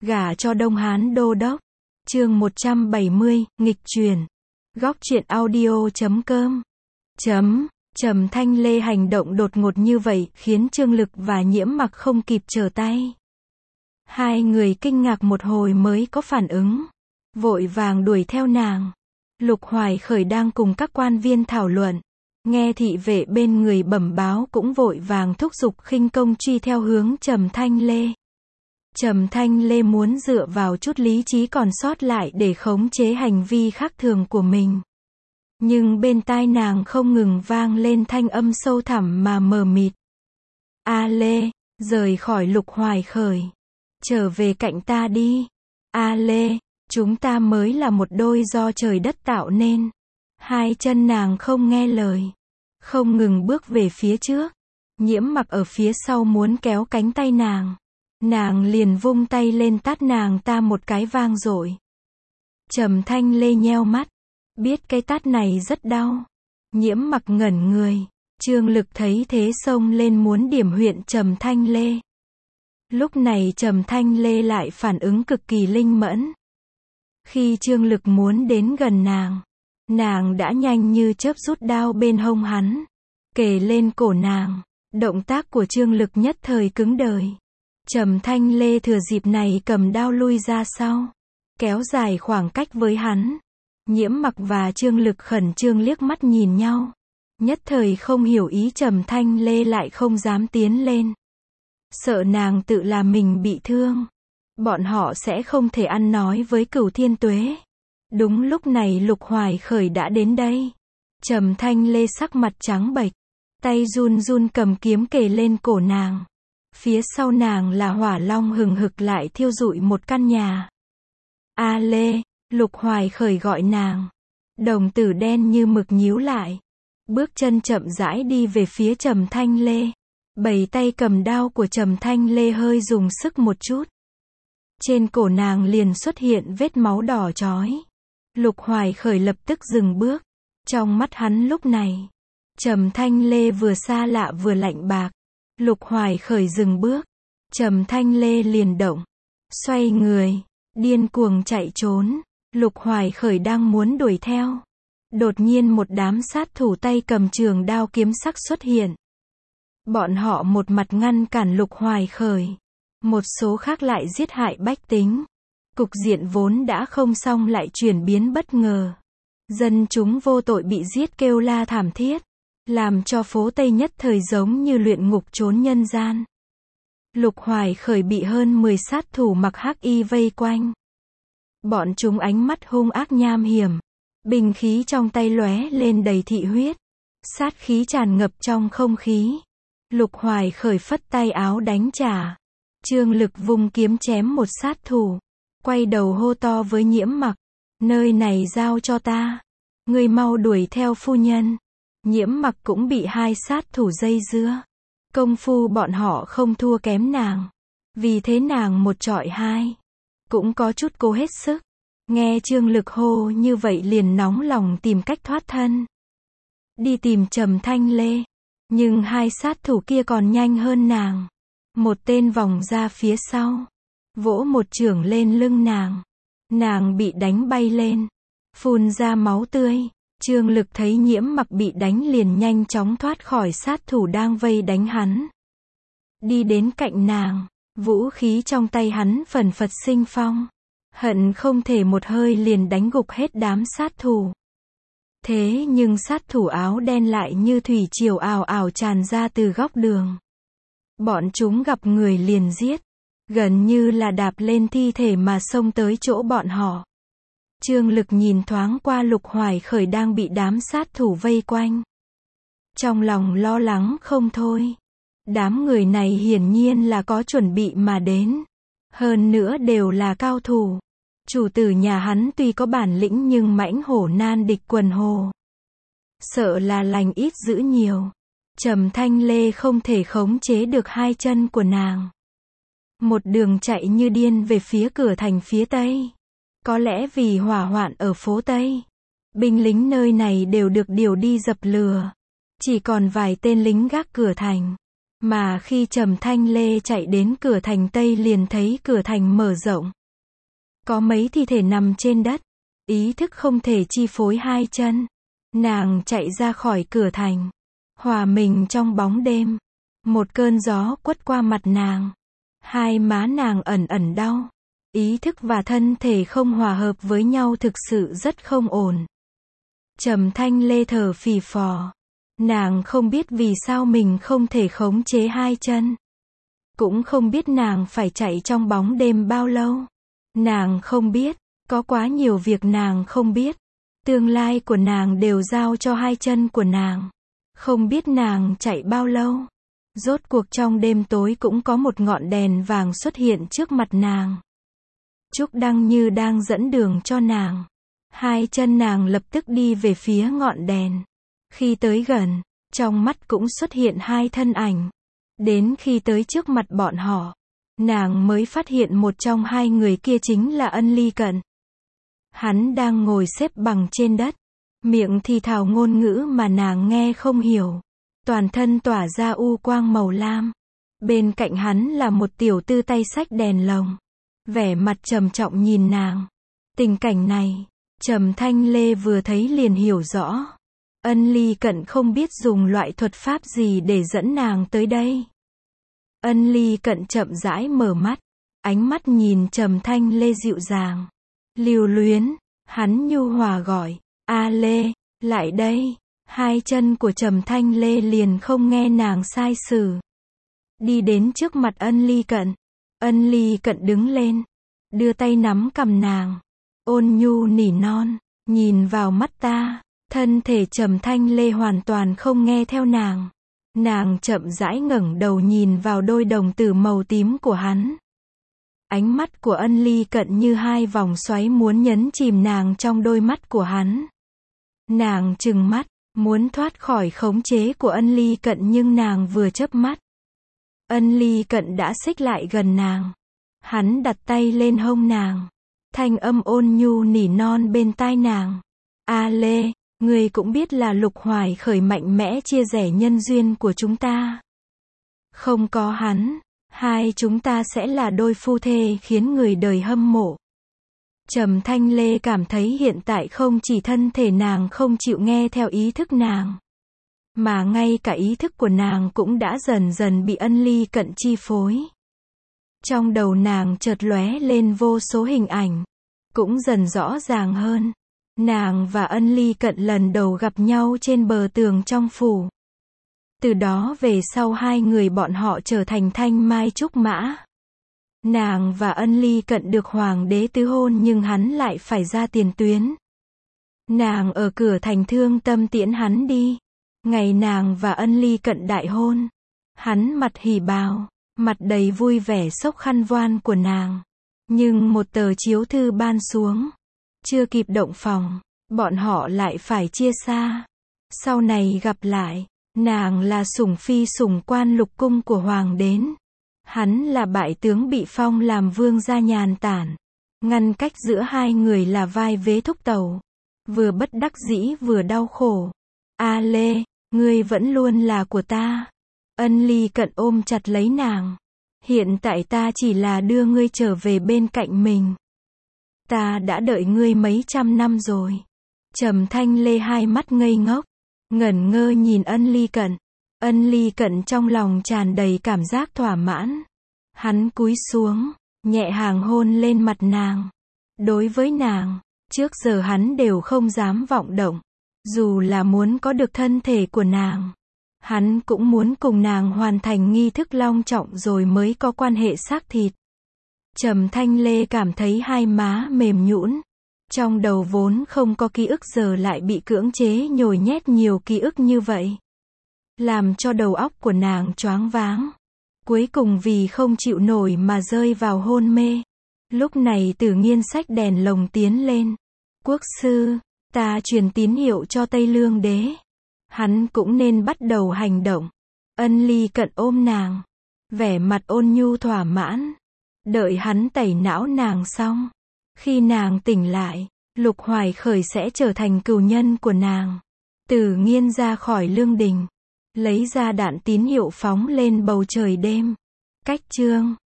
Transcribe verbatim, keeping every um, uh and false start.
Gả cho Đông Hán đô đốc. Chương một trăm bảy mươi, nghịch truyền. Góc truyện audio chấm com. Chấm. Trầm Thanh Lê hành động đột ngột như vậy khiến Trương Lực và Nhiễm Mặc không kịp trở tay. Hai người kinh ngạc một hồi mới có phản ứng, vội vàng đuổi theo nàng. Lục Hoài Khởi đang cùng các quan viên thảo luận, nghe thị vệ bên người bẩm báo cũng vội vàng thúc giục khinh công truy theo hướng Trầm Thanh Lê. Trầm Thanh Lê muốn dựa vào chút lý trí còn sót lại để khống chế hành vi khác thường của mình. Nhưng bên tai nàng không ngừng vang lên thanh âm sâu thẳm mà mờ mịt. A Lê, rời khỏi Lục Hoài Khởi. Trở về cạnh ta đi. A Lê, chúng ta mới là một đôi do trời đất tạo nên. Hai chân nàng không nghe lời, không ngừng bước về phía trước. Nhiễm Mặc ở phía sau muốn kéo cánh tay nàng. Nàng liền vung tay lên tát nàng ta một cái vang dội. Trầm Thanh Lê nheo mắt, biết cái tát này rất đau. Nhiễm Mặc ngẩn người. Trương Lực thấy thế xông lên muốn điểm huyệt Trầm Thanh Lê. Lúc này Trầm Thanh Lê lại phản ứng cực kỳ linh mẫn. Khi Trương Lực muốn đến gần nàng, nàng đã nhanh như chớp rút đao bên hông hắn, kề lên cổ nàng. Động tác của Trương Lực nhất thời cứng đời. Trầm Thanh Lê thừa dịp này cầm đao lui ra sau, kéo dài khoảng cách với hắn. Nhiễm Mặc và Trương Lực khẩn trương liếc mắt nhìn nhau, nhất thời không hiểu ý Trầm Thanh Lê lại không dám tiến lên. Sợ nàng tự làm mình bị thương, bọn họ sẽ không thể ăn nói với Cửu Thiên Tuế. Đúng lúc này Lục Hoài Khởi đã đến đây. Trầm Thanh Lê sắc mặt trắng bệch, tay run run cầm kiếm kề lên cổ nàng. Phía sau nàng là hỏa long hừng hực lại thiêu rụi một căn nhà. A Lê, Lục Hoài Khởi gọi nàng. Đồng tử đen như mực nhíu lại, bước chân chậm rãi đi về phía Trầm Thanh Lê. Bảy tay cầm đao của Trầm Thanh Lê hơi dùng sức một chút, trên cổ nàng liền xuất hiện vết máu đỏ chói. Lục Hoài Khởi lập tức dừng bước. Trong mắt hắn lúc này, Trầm Thanh Lê vừa xa lạ vừa lạnh bạc. Lục Hoài Khởi dừng bước, Trầm Thanh Lê liền động, xoay người, điên cuồng chạy trốn. Lục Hoài Khởi đang muốn đuổi theo, đột nhiên một đám sát thủ tay cầm trường đao kiếm sắc xuất hiện. Bọn họ một mặt ngăn cản Lục Hoài Khởi, một số khác lại giết hại bách tính. Cục diện vốn đã không xong lại chuyển biến bất ngờ. Dân chúng vô tội bị giết kêu la thảm thiết, làm cho phố Tây nhất thời giống như luyện ngục trốn nhân gian. Lục Hoài Khởi bị hơn mười sát thủ mặc hắc y vây quanh. Bọn chúng ánh mắt hung ác nham hiểm, binh khí trong tay lóe lên đầy thị huyết, sát khí tràn ngập trong không khí. Lục Hoài Khởi phất tay áo đánh trả. Trương Lực vung kiếm chém một sát thủ, quay đầu hô to với Nhiễm Mặc, nơi này giao cho ta, ngươi mau đuổi theo phu nhân. Nhiễm Mặc cũng bị hai sát thủ dây dưa. Công phu bọn họ không thua kém nàng, vì thế nàng một chọi hai, cũng có chút cố hết sức. Nghe Trương Lực hô như vậy liền nóng lòng tìm cách thoát thân, đi tìm Trầm Thanh Lê. Nhưng hai sát thủ kia còn nhanh hơn nàng. Một tên vòng ra phía sau, vỗ một chưởng lên lưng nàng. Nàng bị đánh bay lên, phun ra máu tươi. Trương Lực thấy Nhiễm Mặc bị đánh liền nhanh chóng thoát khỏi sát thủ đang vây đánh hắn, đi đến cạnh nàng, vũ khí trong tay hắn phần phật sinh phong, hận không thể một hơi liền đánh gục hết đám sát thủ. Thế nhưng sát thủ áo đen lại như thủy triều ào ào tràn ra từ góc đường. Bọn chúng gặp người liền giết, gần như là đạp lên thi thể mà xông tới chỗ bọn họ. Trương Lực nhìn thoáng qua Lục Hoài Khởi đang bị đám sát thủ vây quanh, trong lòng lo lắng không thôi. Đám người này hiển nhiên là có chuẩn bị mà đến, hơn nữa đều là cao thủ. Chủ tử nhà hắn tuy có bản lĩnh nhưng mãnh hổ nan địch quần hồ, sợ là lành ít dữ nhiều. Trầm Thanh Lê không thể khống chế được hai chân của nàng, một đường chạy như điên về phía cửa thành phía Tây. Có lẽ vì hỏa hoạn ở phố Tây, binh lính nơi này đều được điều đi dập lửa, chỉ còn vài tên lính gác cửa thành. Mà khi Trầm Thanh Lê chạy đến cửa thành Tây liền thấy cửa thành mở rộng. Có mấy thi thể nằm trên đất. Ý thức không thể chi phối hai chân. Nàng chạy ra khỏi cửa thành. Hòa mình trong bóng đêm. Một cơn gió quất qua mặt nàng. Hai má nàng ẩn ẩn đau. Ý thức và thân thể không hòa hợp với nhau thực sự rất không ổn. Trầm Thanh Lê thở phì phò. Nàng không biết vì sao mình không thể khống chế hai chân. Cũng không biết nàng phải chạy trong bóng đêm bao lâu. Nàng không biết, có quá nhiều việc nàng không biết. Tương lai của nàng đều giao cho hai chân của nàng. Không biết nàng chạy bao lâu. Rốt cuộc trong đêm tối cũng có một ngọn đèn vàng xuất hiện trước mặt nàng. Trúc Đăng Như đang dẫn đường cho nàng. Hai chân nàng lập tức đi về phía ngọn đèn. Khi tới gần, trong mắt cũng xuất hiện hai thân ảnh. Đến khi tới trước mặt bọn họ, nàng mới phát hiện một trong hai người kia chính là Ân Ly Cận. Hắn đang ngồi xếp bằng trên đất, miệng thì thào ngôn ngữ mà nàng nghe không hiểu. Toàn thân tỏa ra u quang màu lam. Bên cạnh hắn là một tiểu tư tay xách đèn lồng. Vẻ mặt trầm trọng nhìn nàng. Tình cảnh này, Trầm Thanh Lê vừa thấy liền hiểu rõ. Ân Ly Cận không biết dùng loại thuật pháp gì để dẫn nàng tới đây. Ân Ly Cận chậm rãi mở mắt. Ánh mắt nhìn Trầm Thanh Lê dịu dàng. Lưu luyến, hắn nhu hòa gọi. A Lê, lại đây. Hai chân của Trầm Thanh Lê liền không nghe nàng sai sử. Đi đến trước mặt Ân Ly Cận. Ân Ly Cận đứng lên. Đưa tay nắm cằm nàng. Ôn nhu nỉ non. Nhìn vào mắt ta. Thân thể Trầm Thanh Lê hoàn toàn không nghe theo nàng. Nàng chậm rãi ngẩng đầu nhìn vào đôi đồng tử màu tím của hắn. Ánh mắt của Ân Ly Cận như hai vòng xoáy muốn nhấn chìm nàng trong đôi mắt của hắn. Nàng trừng mắt, muốn thoát khỏi khống chế của Ân Ly Cận nhưng nàng vừa chớp mắt. Ân Ly Cận đã xích lại gần nàng. Hắn đặt tay lên hông nàng. Thanh âm ôn nhu nỉ non bên tai nàng. A Lê, ngươi cũng biết là Lục Hoài Khởi mạnh mẽ chia rẽ nhân duyên của chúng ta. Không có hắn, hai chúng ta sẽ là đôi phu thê khiến người đời hâm mộ. Trầm Thanh Lê cảm thấy hiện tại không chỉ thân thể nàng không chịu nghe theo ý thức nàng, mà ngay cả ý thức của nàng cũng đã dần dần bị Ân Ly Cận chi phối. Trong đầu nàng chợt lóe lên vô số hình ảnh, cũng dần rõ ràng hơn. Nàng và Ân Ly Cận lần đầu gặp nhau trên bờ tường trong phủ. Từ đó về sau hai người bọn họ trở thành thanh mai trúc mã. Nàng và Ân Ly Cận được hoàng đế tứ hôn nhưng hắn lại phải ra tiền tuyến. Nàng ở cửa thành thương tâm tiễn hắn đi. Ngày nàng và Ân Ly Cận đại hôn, hắn mặt hỉ bào, mặt đầy vui vẻ xốc khăn voan của nàng. Nhưng một tờ chiếu thư ban xuống. Chưa kịp động phòng, bọn họ lại phải chia xa. Sau này gặp lại, nàng là sủng phi sủng quan lục cung của hoàng đến. Hắn là bại tướng bị phong làm vương gia nhàn tản. Ngăn cách giữa hai người là vai vế thúc tẩu. Vừa bất đắc dĩ vừa đau khổ. A Lê, ngươi vẫn luôn là của ta. Ân Ly Cận ôm chặt lấy nàng. Hiện tại ta chỉ là đưa ngươi trở về bên cạnh mình. Ta đã đợi ngươi mấy trăm năm rồi. Trầm Thanh Lê hai mắt ngây ngốc, ngẩn ngơ nhìn Ân Ly Cận. Ân Ly Cận trong lòng tràn đầy cảm giác thỏa mãn. Hắn cúi xuống, nhẹ nhàng hôn lên mặt nàng. Đối với nàng, trước giờ hắn đều không dám vọng động. Dù là muốn có được thân thể của nàng, hắn cũng muốn cùng nàng hoàn thành nghi thức long trọng rồi mới có quan hệ xác thịt. Trầm Thanh Lê cảm thấy hai má mềm nhũn. Trong đầu vốn không có ký ức giờ lại bị cưỡng chế nhồi nhét nhiều ký ức như vậy. Làm cho đầu óc của nàng choáng váng. Cuối cùng vì không chịu nổi mà rơi vào hôn mê. Lúc này Tử Nghiên xách đèn lồng tiến lên. Quốc sư, ta truyền tín hiệu cho Tây Lương đế. Hắn cũng nên bắt đầu hành động. Ân Ly Cận ôm nàng. Vẻ mặt ôn nhu thỏa mãn. Đợi hắn tẩy não nàng xong. Khi nàng tỉnh lại, Lục Hoài Khởi sẽ trở thành cừu nhân của nàng. Tử Nghiên ra khỏi lương đình. Lấy ra đạn tín hiệu phóng lên bầu trời đêm. Cách chương